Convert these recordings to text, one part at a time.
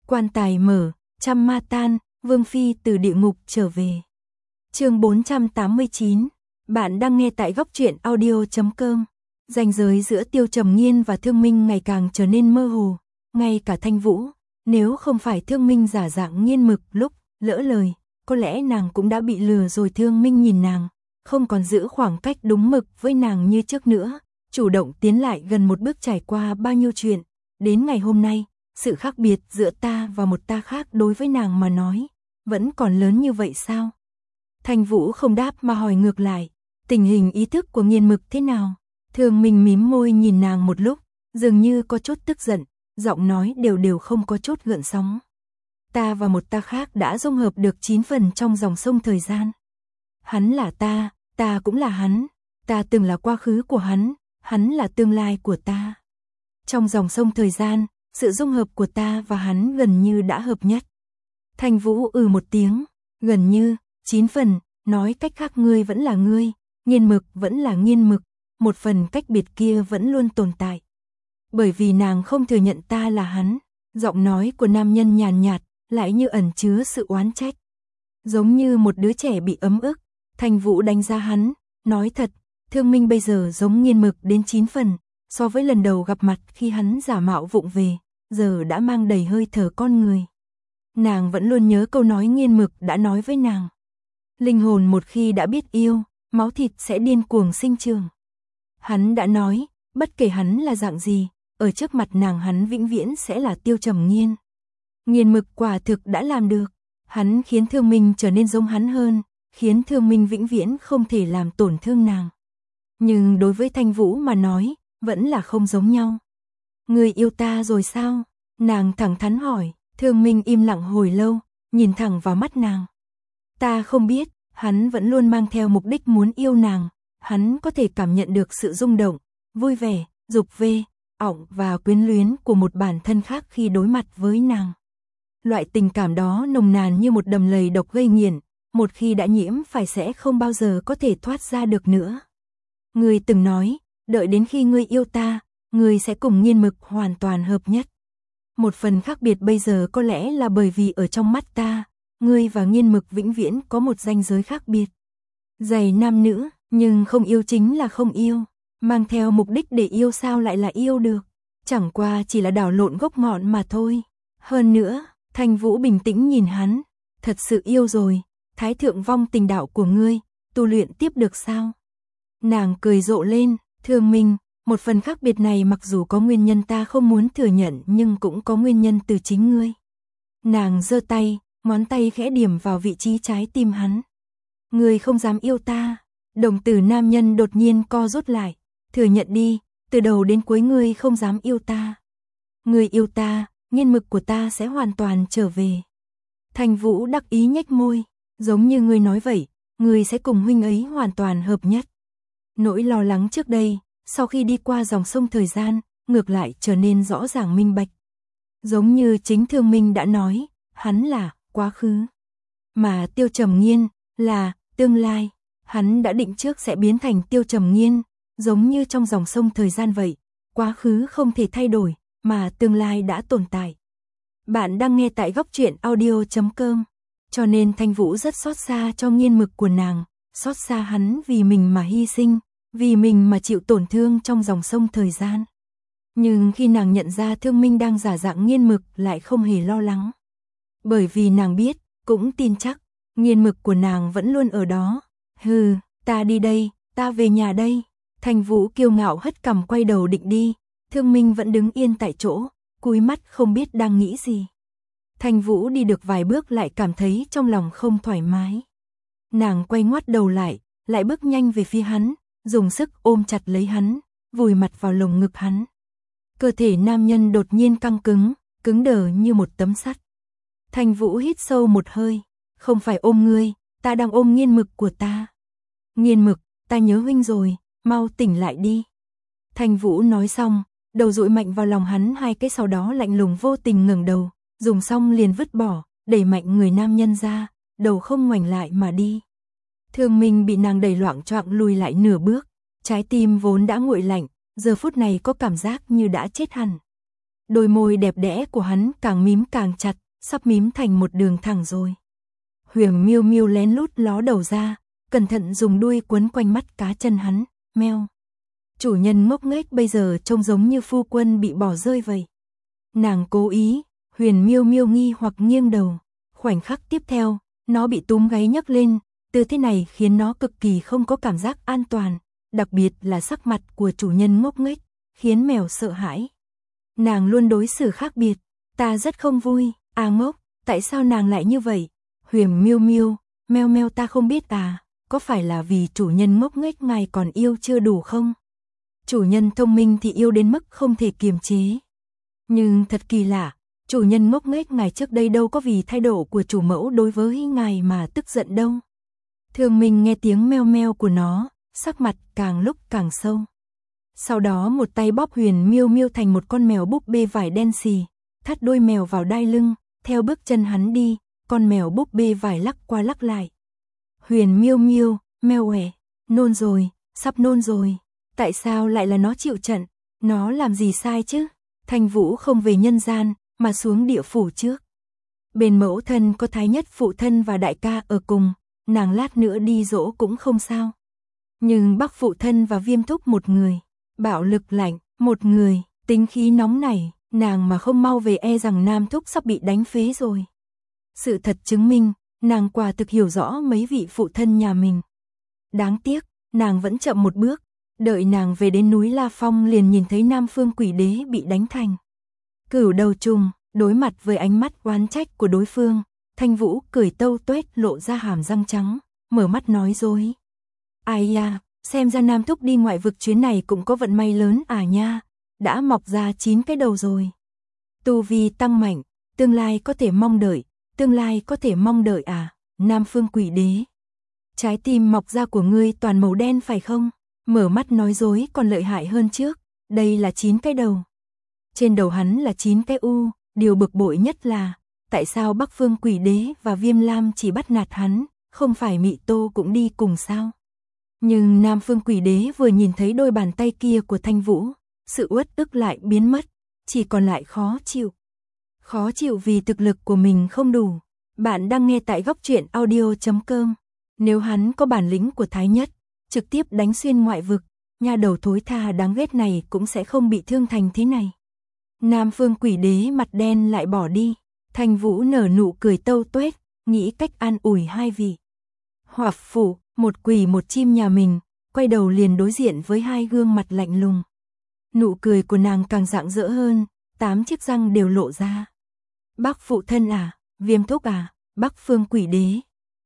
Quan tài mở, trăm ma tan, Vương Phi từ địa ngục trở về. Chương 489. Bạn đang nghe tại góc truyện audio.com. Ranh giới giữa Tiêu Trầm Nghiên và Thương Minh ngày càng trở nên mơ hồ, ngay cả Thanh Vũ, nếu không phải Thương Minh giả dạng nghiên mực lúc lỡ lời, có lẽ nàng cũng đã bị lừa rồi. Thương Minh nhìn nàng, không còn giữ khoảng cách đúng mực với nàng như trước nữa, chủ động tiến lại gần một bước. Trải qua bao nhiêu chuyện, đến ngày hôm nay, sự khác biệt giữa ta và một ta khác đối với nàng mà nói, vẫn còn lớn như vậy sao? Thanh Vũ không đáp mà hỏi ngược lại, tình hình ý thức của nghiên mực thế nào? Thương Minh mím môi nhìn nàng một lúc, dường như có chút tức giận, giọng nói đều không có chút gợn sóng. Ta và một ta khác đã dung hợp được 9 phần trong dòng sông thời gian. Hắn là ta cũng là hắn, ta từng là quá khứ của hắn là tương lai của ta. Trong dòng sông thời gian, sự dung hợp của ta và hắn gần như đã hợp nhất. Thanh Vũ một tiếng, gần như, 9 phần, nói cách khác ngươi vẫn là ngươi, nghiên mực vẫn là nghiên mực, một phần cách biệt kia vẫn luôn tồn tại. Bởi vì nàng không thừa nhận ta là hắn, giọng nói của nam nhân nhàn nhạt, lại như ẩn chứa sự oán trách. Giống như một đứa trẻ bị ấm ức, Thanh Vũ đánh giá hắn, nói thật, Thương Minh bây giờ giống nghiên mực đến 9 phần, so với lần đầu gặp mặt khi hắn giả mạo vụng về, giờ đã mang đầy hơi thở con người. Nàng vẫn luôn nhớ câu nói nghiên mực đã nói với nàng. Linh hồn một khi đã biết yêu, máu thịt sẽ điên cuồng sinh trưởng. Hắn đã nói, bất kể hắn là dạng gì, ở trước mặt nàng hắn vĩnh viễn sẽ là Tiêu Trầm Nghiên. Nghiên mực quả thực đã làm được, hắn khiến Thương Minh trở nên giống hắn hơn, khiến Thương Minh vĩnh viễn không thể làm tổn thương nàng. Nhưng đối với Thanh Vũ mà nói, vẫn là không giống nhau. Ngươi yêu ta rồi sao? Nàng thẳng thắn hỏi. Thương Minh im lặng hồi lâu, nhìn thẳng vào mắt nàng. Ta không biết, hắn vẫn luôn mang theo mục đích muốn yêu nàng, hắn có thể cảm nhận được sự rung động, vui vẻ, dục vê, ỏng và quyến luyến của một bản thân khác khi đối mặt với nàng. Loại tình cảm đó nồng nàn như một đầm lầy độc gây nghiện, một khi đã nhiễm phải sẽ không bao giờ có thể thoát ra được nữa. Ngươi từng nói, đợi đến khi ngươi yêu ta, ngươi sẽ cùng nghiên mực hoàn toàn hợp nhất. Một phần khác biệt bây giờ có lẽ là bởi vì ở trong mắt ta, ngươi và nghiên mực vĩnh viễn có một ranh giới khác biệt. Giày nam nữ, nhưng không yêu chính là không yêu, mang theo mục đích để yêu sao lại là yêu được, chẳng qua chỉ là đảo lộn gốc ngọn mà thôi. Hơn nữa, Thanh Vũ bình tĩnh nhìn hắn, thật sự yêu rồi, thái thượng vong tình đạo của ngươi, tu luyện tiếp được sao? Nàng cười rộ lên, Thương Minh, một phần khác biệt này mặc dù có nguyên nhân ta không muốn thừa nhận nhưng cũng có nguyên nhân từ chính ngươi. Nàng giơ tay, ngón tay khẽ điểm vào vị trí trái tim hắn. Ngươi không dám yêu ta. Đồng tử nam nhân đột nhiên co rút lại. Thừa nhận đi, từ đầu đến cuối ngươi không dám yêu ta. Ngươi yêu ta, nghiên mực của ta sẽ hoàn toàn trở về. Thanh Vũ đắc ý nhếch môi, giống như ngươi nói vậy, ngươi sẽ cùng huynh ấy hoàn toàn hợp nhất. Nỗi lo lắng trước đây, sau khi đi qua dòng sông thời gian, ngược lại trở nên rõ ràng minh bạch. Giống như chính Thương Minh đã nói, hắn là quá khứ, mà Tiêu Trầm Nghiên là tương lai. Hắn đã định trước sẽ biến thành Tiêu Trầm Nghiên, giống như trong dòng sông thời gian vậy, quá khứ không thể thay đổi, mà tương lai đã tồn tại. Bạn đang nghe tại góc truyện audio.com, cho nên Thanh Vũ rất xót xa cho nghiên mực của nàng, xót xa hắn vì mình mà hy sinh, vì mình mà chịu tổn thương trong dòng sông thời gian. Nhưng khi nàng nhận ra Thương Minh đang giả dạng nghiên mực lại không hề lo lắng. Bởi vì nàng biết, cũng tin chắc, nghiên mực của nàng vẫn luôn ở đó. Hừ, ta đi đây, ta về nhà đây. Thanh Vũ kiêu ngạo hất cằm quay đầu định đi, Thương Minh vẫn đứng yên tại chỗ, cúi mắt không biết đang nghĩ gì. Thanh Vũ đi được vài bước lại cảm thấy trong lòng không thoải mái. Nàng quay ngoắt đầu lại bước nhanh về phía hắn, dùng sức ôm chặt lấy hắn, vùi mặt vào lồng ngực hắn. Cơ thể nam nhân đột nhiên căng cứng đờ như một tấm sắt. Thanh Vũ hít sâu một hơi, không phải ôm ngươi, ta đang ôm nghiên mực của ta. Nghiên mực, ta nhớ huynh rồi, mau tỉnh lại đi. Thanh Vũ nói xong, đầu dụi mạnh vào lòng hắn 2 cái, sau đó lạnh lùng vô tình ngẩng đầu, dùng xong liền vứt bỏ, đẩy mạnh người nam nhân ra, đầu không ngoảnh lại mà đi. Thương Minh bị nàng đẩy loạng choạng lùi lại nửa bước, trái tim vốn đã nguội lạnh, giờ phút này có cảm giác như đã chết hẳn. đôi môi đẹp đẽ của hắn càng mím càng chặt, sắp mím thành một đường thẳng rồi. Huyền Miêu Miêu lén lút ló đầu ra, cẩn thận dùng đuôi quấn quanh mắt cá chân hắn, meo. Chủ nhân ngốc nghếch bây giờ trông giống như phu quân bị bỏ rơi vậy. Nàng cố ý, Huyền Miêu Miêu nghi hoặc nghiêng đầu, khoảnh khắc tiếp theo, nó bị túm gáy nhấc lên, tư thế này khiến nó cực kỳ không có cảm giác an toàn, đặc biệt là sắc mặt của chủ nhân ngốc nghếch, khiến mèo sợ hãi. Nàng luôn đối xử khác biệt, ta rất không vui, ngốc, tại sao nàng lại như vậy? Huyền Miêu Miêu, meo meo ta không biết có phải là vì chủ nhân ngốc nghếch ngài còn yêu chưa đủ không? Chủ nhân thông minh thì yêu đến mức không thể kiềm chế. Nhưng thật kỳ lạ, chủ nhân ngốc nghếch ngài trước đây đâu có vì thái độ của chủ mẫu đối với ngài mà tức giận đâu. Thương Minh nghe tiếng meo meo của nó, sắc mặt càng lúc càng sâu. Sau đó một tay bóp Huyền Miêu Miêu thành một con mèo búp bê vải đen xì, thắt đuôi mèo vào đai lưng, theo bước chân hắn đi, con mèo búp bê vải lắc qua lắc lại. Huyền Miêu Miêu, meo ẻ, nôn rồi, sắp nôn rồi, tại sao lại là nó chịu trận, nó làm gì sai chứ? Thanh Vũ không về nhân gian, mà xuống địa phủ trước. Bên mẫu thân có Thái Nhất phụ thân và đại ca ở cùng, nàng lát nữa đi dỗ cũng không sao. Nhưng Bắc phụ thân và Viêm thúc một người, bạo lực lạnh, một người, tính khí nóng nảy, nàng mà không mau về e rằng Nam thúc sắp bị đánh phế rồi. Sự thật chứng minh, nàng quả thực hiểu rõ mấy vị phụ thân nhà mình. Đáng tiếc, nàng vẫn chậm một bước, đợi nàng về đến núi La Phong liền nhìn thấy Nam Phương Quỷ Đế bị đánh thành Cửu đầu trùng, đối mặt với ánh mắt oán trách của đối phương, Thanh Vũ cười tâu tuét lộ ra hàm răng trắng, mở mắt nói dối. Ai da, xem ra Nam thúc đi ngoại vực chuyến này cũng có vận may lớn nha, đã mọc ra 9 cái đầu rồi. Tu vi tăng mạnh, tương lai có thể mong đợi, tương lai có thể mong đợi Nam Phương Quỷ Đế. Trái tim mọc ra của ngươi toàn màu đen phải không? Mở mắt nói dối còn lợi hại hơn trước, đây là 9 cái đầu. Trên đầu hắn là 9 cái u, điều bực bội nhất là, tại sao Bắc Phương Quỷ Đế và Viêm Lam chỉ bắt nạt hắn, không phải Mị Tô cũng đi cùng sao? Nhưng Nam Phương Quỷ Đế vừa nhìn thấy đôi bàn tay kia của Thanh Vũ, sự uất ức lại biến mất, chỉ còn lại khó chịu. Khó chịu vì thực lực của mình không đủ. Bạn đang nghe tại góc truyện audio.com. Nếu hắn có bản lĩnh của Thái Nhất, trực tiếp đánh xuyên ngoại vực, nha đầu thối tha đáng ghét này cũng sẽ không bị thương thành thế này. Nam Phương Quỷ Đế mặt đen lại bỏ đi, Thanh Vũ nở nụ cười tâu tuét, nghĩ cách an ủi hai vị. Hoặc phủ, một quỷ một chim nhà mình, quay đầu liền đối diện với hai gương mặt lạnh lùng. Nụ cười của nàng càng rạng rỡ hơn, 8 chiếc răng đều lộ ra. Bắc phụ thân Viêm thúc Bắc Phương Quỷ Đế.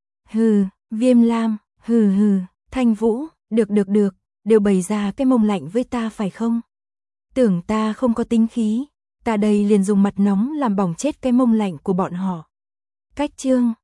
Hừ, Viêm Lam, hừ, Thanh Vũ, được, đều bày ra cái mông lạnh với ta phải không? Tưởng ta không có tính khí, ta đây liền dùng mặt nóng làm bỏng chết cái mông lạnh của bọn họ. Cách chương